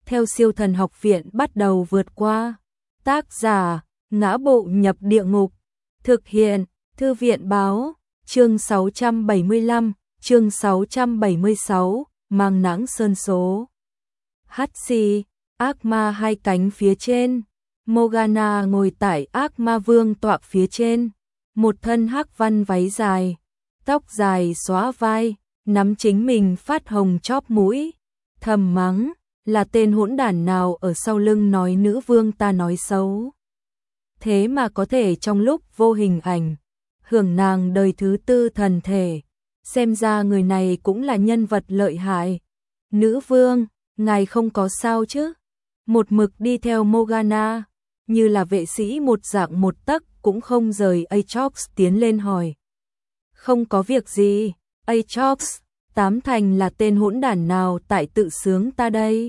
theo siêu thần học viện bắt đầu vượt qua. Tác giả, Ngã Bộ Nhập Địa Ngục. Thực hiện, Thư viện Báo. Chương 675, chương 676, Mang nắng sơn số. Hắt xì, ác ma hai cánh phía trên. Morgana ngồi tại ác ma vương tọa phía trên. Một thân hắc văn váy dài, tóc dài xóa vai, nắm chính mình phát hồng chóp mũi. Thầm mắng, là tên hỗn đản nào ở sau lưng nói nữ vương ta nói xấu. Thế mà có thể trong lúc vô hình ảnh hưởng nàng đời thứ tư thần thể, xem ra người này cũng là nhân vật lợi hại. Nữ vương, ngài không có sao chứ? Một mực đi theo Morgana, như là vệ sĩ một dạng một tấc cũng không rời Aatrox tiến lên hỏi. Không có việc gì, Aatrox, tám thành là tên hỗn đản nào tại tự sướng ta đây?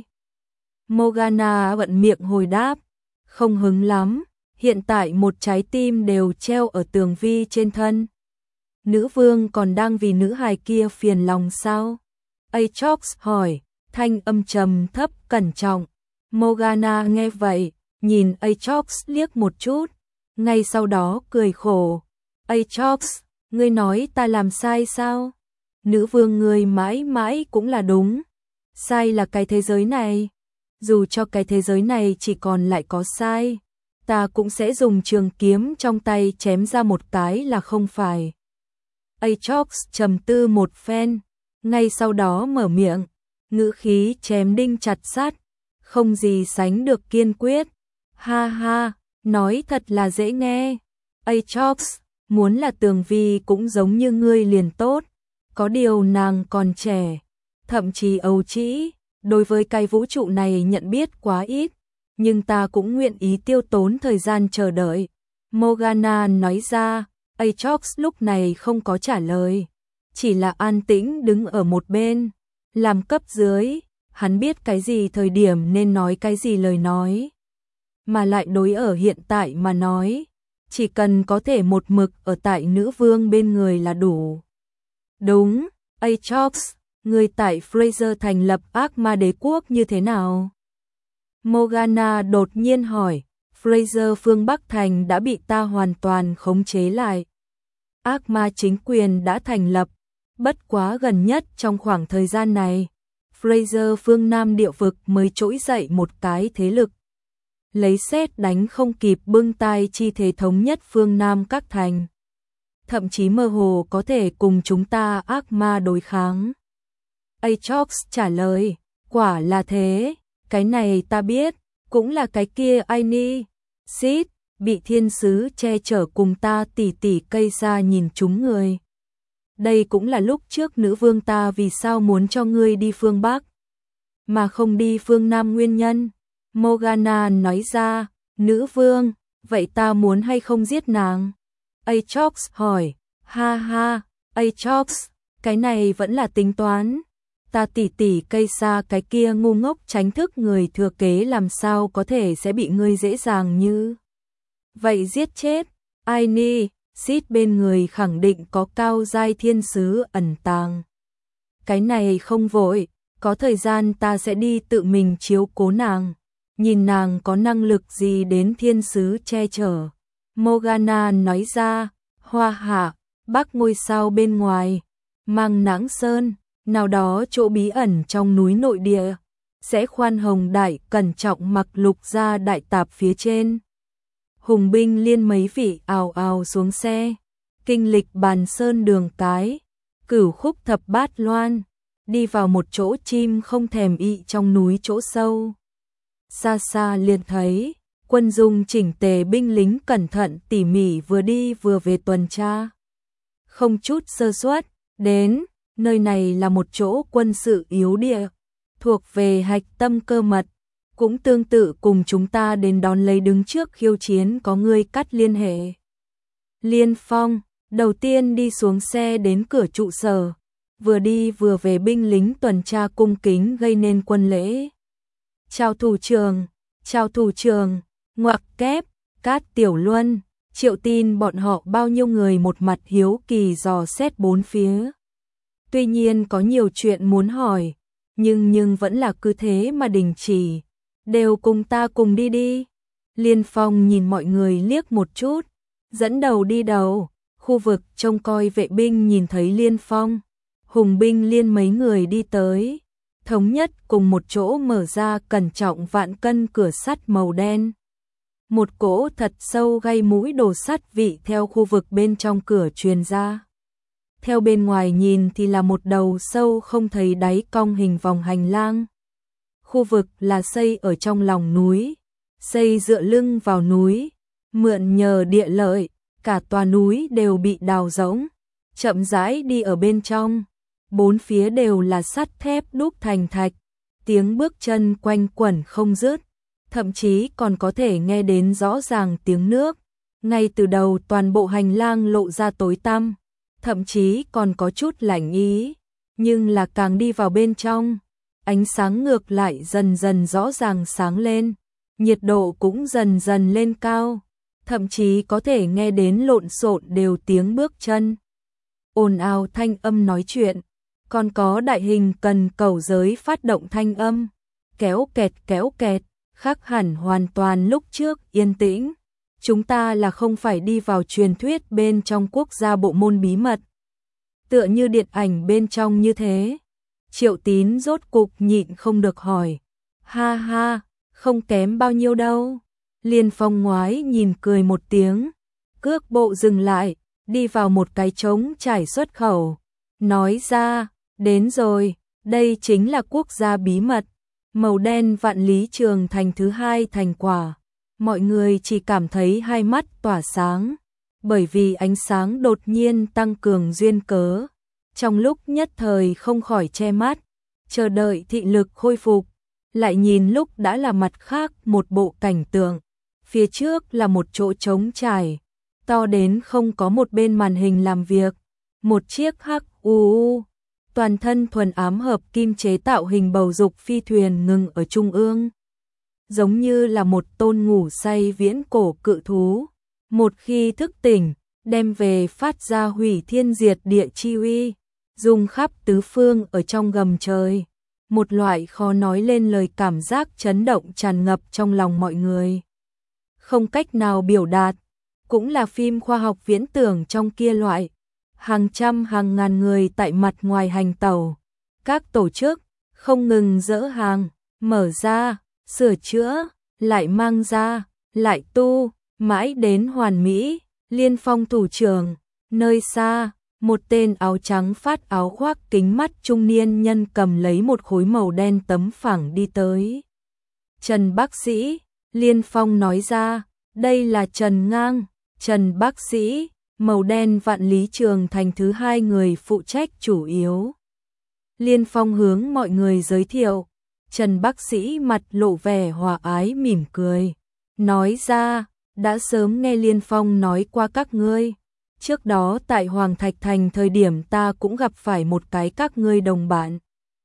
Morgana bận miệng hồi đáp, không hứng lắm. Hiện tại một trái tim đều treo ở tường vi trên thân. Nữ vương còn đang vì nữ hài kia phiền lòng sao? Aatrox hỏi, thanh âm trầm thấp cẩn trọng. Morgana nghe vậy, nhìn Aatrox liếc một chút, ngay sau đó cười khổ. Aatrox, ngươi nói ta làm sai sao? Nữ vương ngươi mãi mãi cũng là đúng. Sai là cái thế giới này. Dù cho cái thế giới này chỉ còn lại có sai, ta cũng sẽ dùng trường kiếm trong tay chém ra một cái là không phải. Aatrox trầm tư một phen, ngay sau đó mở miệng, ngữ khí chém đinh chặt sắt, không gì sánh được kiên quyết. Ha ha, nói thật là dễ nghe. Aatrox, muốn là Tường Vi cũng giống như ngươi liền tốt, có điều nàng còn trẻ, thậm chí ấu trĩ, đối với cái vũ trụ này nhận biết quá ít. Nhưng ta cũng nguyện ý tiêu tốn thời gian chờ đợi. Morgana nói ra. Aatrox lúc này không có trả lời, chỉ là an tĩnh đứng ở một bên. Làm cấp dưới, hắn biết cái gì thời điểm nên nói cái gì lời nói. Mà lại đối ở hiện tại mà nói, chỉ cần có thể một mực ở tại nữ vương bên người là đủ. Đúng, Aatrox, người tại Fraser thành lập ác ma đế quốc như thế nào? Morgana đột nhiên hỏi, Fraser phương Bắc Thành đã bị ta hoàn toàn khống chế lại. Ác ma chính quyền đã thành lập, bất quá gần nhất trong khoảng thời gian này, Fraser phương Nam địa vực mới trỗi dậy một cái thế lực. Lấy sét đánh không kịp bưng tai chi thế thống nhất phương Nam các thành. Thậm chí mơ hồ có thể cùng chúng ta ác ma đối kháng. Aatrox trả lời, quả là thế. Cái này ta biết, cũng là cái kia Aini, Sid, bị thiên sứ che chở cùng ta tỉ tỉ cây xa nhìn chúng người. Đây cũng là lúc trước nữ vương ta vì sao muốn cho ngươi đi phương Bắc, mà không đi phương Nam nguyên nhân. Morgana nói ra, nữ vương, vậy ta muốn hay không giết nàng? Aatrox hỏi, ha ha, Aatrox, cái này vẫn là tính toán. Ta tỉ tỉ cây xa cái kia ngu ngốc tránh thức người thừa kế làm sao có thể sẽ bị ngươi dễ dàng như vậy giết chết. Aini, Sid bên người khẳng định có cao giai thiên sứ ẩn tàng. Cái này không vội, có thời gian ta sẽ đi tự mình chiếu cố nàng, nhìn nàng có năng lực gì đến thiên sứ che chở. Morgana nói ra, Hoa Hạ, Bắc ngôi sao bên ngoài, Mang Nãng Sơn, nào đó chỗ bí ẩn trong núi nội địa, sẽ khoan hồng đại cẩn trọng mặc lục ra đại tạp phía trên. Hùng binh liên mấy vị ào ào xuống xe, kinh lịch Bàn Sơn đường cái, Cửu Khúc Thập Bát Loan, đi vào một chỗ chim không thèm ị trong núi chỗ sâu. Xa xa liền thấy, quân dung chỉnh tề binh lính cẩn thận tỉ mỉ vừa đi vừa về tuần tra. Không chút sơ suất, đến, nơi này là một chỗ quân sự yếu địa, thuộc về hạch tâm cơ mật, cũng tương tự cùng chúng ta đến đón lấy đứng trước khiêu chiến có người cắt liên hệ. Liên Phong, đầu tiên đi xuống xe đến cửa trụ sở, vừa đi vừa về binh lính tuần tra cung kính gây nên quân lễ. Chào thủ trưởng, ngoặc kép, Cát Tiểu Luân, Triệu Tin bọn họ bao nhiêu người một mặt hiếu kỳ dò xét bốn phía. Tuy nhiên có nhiều chuyện muốn hỏi, nhưng vẫn là cứ thế mà đình chỉ. đều cùng ta cùng đi đi. Liên Phong nhìn mọi người liếc một chút, dẫn đầu đi đầu. Khu vực trông coi vệ binh nhìn thấy Liên Phong, Hùng binh Liên mấy người đi tới, thống nhất cùng một chỗ mở ra cẩn trọng vạn cân cửa sắt màu đen. Một cỗ thật sâu gây mũi đồ sắt vị theo khu vực bên trong cửa truyền ra. Theo bên ngoài nhìn thì là một đầu sâu không thấy đáy cong hình vòng hành lang. Khu vực là xây ở trong lòng núi, xây dựa lưng vào núi, mượn nhờ địa lợi, cả tòa núi đều bị đào rỗng, chậm rãi đi ở bên trong. Bốn phía đều là sắt thép đúc thành thạch, tiếng bước chân quanh quẩn không dứt, thậm chí còn có thể nghe đến rõ ràng tiếng nước. Ngay từ đầu toàn bộ hành lang lộ ra tối tăm, thậm chí còn có chút lạnh ý, nhưng là càng đi vào bên trong, ánh sáng ngược lại dần dần rõ ràng sáng lên, nhiệt độ cũng dần dần lên cao, thậm chí có thể nghe đến lộn xộn đều tiếng bước chân, ồn ào thanh âm nói chuyện, còn có đại hình cần cầu giới phát động thanh âm, kéo kẹt, khác hẳn hoàn toàn lúc trước yên tĩnh. Chúng ta là không phải đi vào truyền thuyết bên trong quốc gia bộ môn bí mật, tựa như điện ảnh bên trong như thế. Triệu Tín rốt cục nhịn không được hỏi, ha ha, không kém bao nhiêu đâu. Liên Phong ngoái nhìn cười một tiếng, cước bộ dừng lại, đi vào một cái trống trải xuất khẩu, nói ra, đến rồi, đây chính là quốc gia bí mật, màu đen Vạn Lý Trường Thành thứ 2 thành quả. Mọi người chỉ cảm thấy hai mắt tỏa sáng, bởi vì ánh sáng đột nhiên tăng cường duyên cớ. Trong lúc nhất thời không khỏi che mắt, chờ đợi thị lực khôi phục, lại nhìn lúc đã là mặt khác một bộ cảnh tượng. Phía trước là một chỗ trống trải, to đến không có một bên màn hình làm việc, một chiếc hắc toàn thân thuần ám hợp kim chế tạo hình bầu dục phi thuyền ngừng ở trung ương. Giống như là một tôn ngủ say viễn cổ cự thú, một khi thức tỉnh, đem về phát ra hủy thiên diệt địa chi uy, rung khắp tứ phương ở trong gầm trời. Một loại khó nói lên lời cảm giác chấn động tràn ngập trong lòng mọi người. Không cách nào biểu đạt, cũng là phim khoa học viễn tưởng trong kia loại. Hàng trăm hàng ngàn người tại mặt ngoài hành tàu, các tổ chức không ngừng dỡ hàng, mở ra, sửa chữa, lại mang ra, lại tu, mãi đến hoàn mỹ. Liên Phong thủ trưởng, nơi xa, một tên áo trắng phát áo khoác kính mắt trung niên nhân cầm lấy một khối màu đen tấm phẳng đi tới. Trần bác sĩ, Liên Phong nói ra, đây là Trần Ngang. Trần bác sĩ, màu đen Vạn Lý Trường Thành thứ 2 người phụ trách chủ yếu. Liên Phong hướng mọi người giới thiệu. Trần bác sĩ mặt lộ vẻ hòa ái mỉm cười, nói ra, đã sớm nghe Liên Phong nói qua các ngươi. Trước đó tại Hoàng Thạch Thành thời điểm ta cũng gặp phải một cái các ngươi đồng bạn.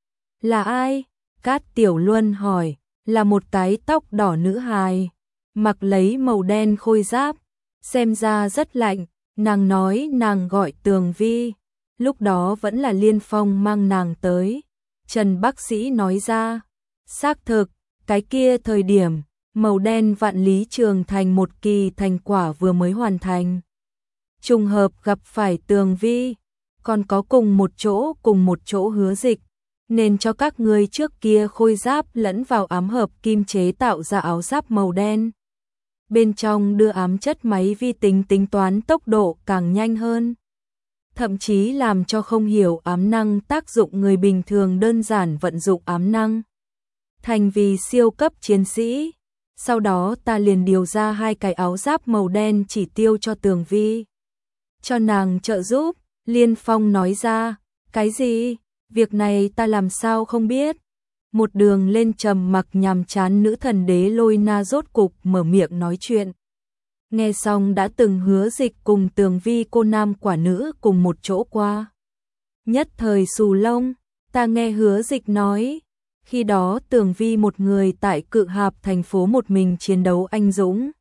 Là ai? Cát Tiểu Luân hỏi, là một cái tóc đỏ nữ hài, mặc lấy màu đen khôi giáp, xem ra rất lạnh, nàng nói nàng gọi Tường Vi, lúc đó vẫn là Liên Phong mang nàng tới. Trần bác sĩ nói ra, xác thực, cái kia thời điểm, màu đen Vạn Lý Trường Thành một kỳ thành quả vừa mới hoàn thành. Trùng hợp gặp phải Tường Vi, còn có cùng một chỗ Hứa Dịch, nên cho các ngươi trước kia khôi giáp lẫn vào ám hợp kim chế tạo ra áo giáp màu đen. Bên trong đưa ám chất máy vi tính tính toán tốc độ càng nhanh hơn. Thậm chí làm cho không hiểu ám năng tác dụng người bình thường đơn giản vận dụng ám năng. Thành vì siêu cấp chiến sĩ. Sau đó ta liền điều ra 2 cái áo giáp màu đen chỉ tiêu cho Tường Vi. Cho nàng trợ giúp, Liên Phong nói ra, cái gì? Việc này ta làm sao không biết? Một đường lên trầm mặc nhàm chán nữ thần đế Lôi Na rốt cục mở miệng nói chuyện. Nghe xong đã từng Hứa Dịch cùng Tường Vi cô nam quả nữ cùng một chỗ qua. Nhất thời xù lông, ta nghe Hứa Dịch nói, khi đó Tường Vi một người tại Cự Hạp thành phố một mình chiến đấu anh dũng.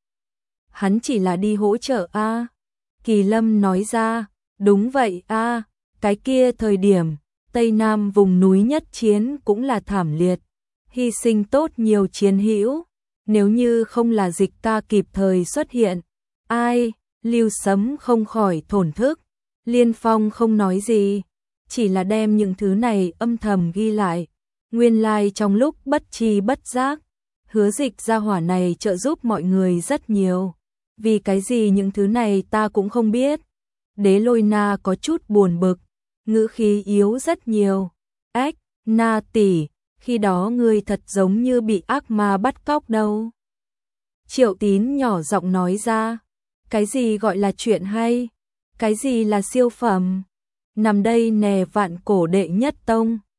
Hắn chỉ là đi hỗ trợ a. Kỳ Lâm nói ra, đúng vậy a, cái kia thời điểm, Tây Nam vùng núi nhất chiến cũng là thảm liệt, hy sinh tốt nhiều chiến hữu, nếu như không là Dịch ca kịp thời xuất hiện, ai, Lưu Sấm không khỏi thổn thức. Liên Phong không nói gì, chỉ là đem những thứ này âm thầm ghi lại. Nguyên lai trong lúc bất tri bất giác, Hứa Dịch gia hỏa này trợ giúp mọi người rất nhiều. Vì cái gì những thứ này ta cũng không biết. Đế Lôi Na có chút buồn bực, ngữ khí yếu rất nhiều. Ách, Na tỷ, khi đó ngươi thật giống như bị ác ma bắt cóc đâu. Triệu Tín nhỏ giọng nói ra, cái gì gọi là chuyện hay, cái gì là siêu phẩm. Nằm đây nè Vạn Cổ đệ nhất tông.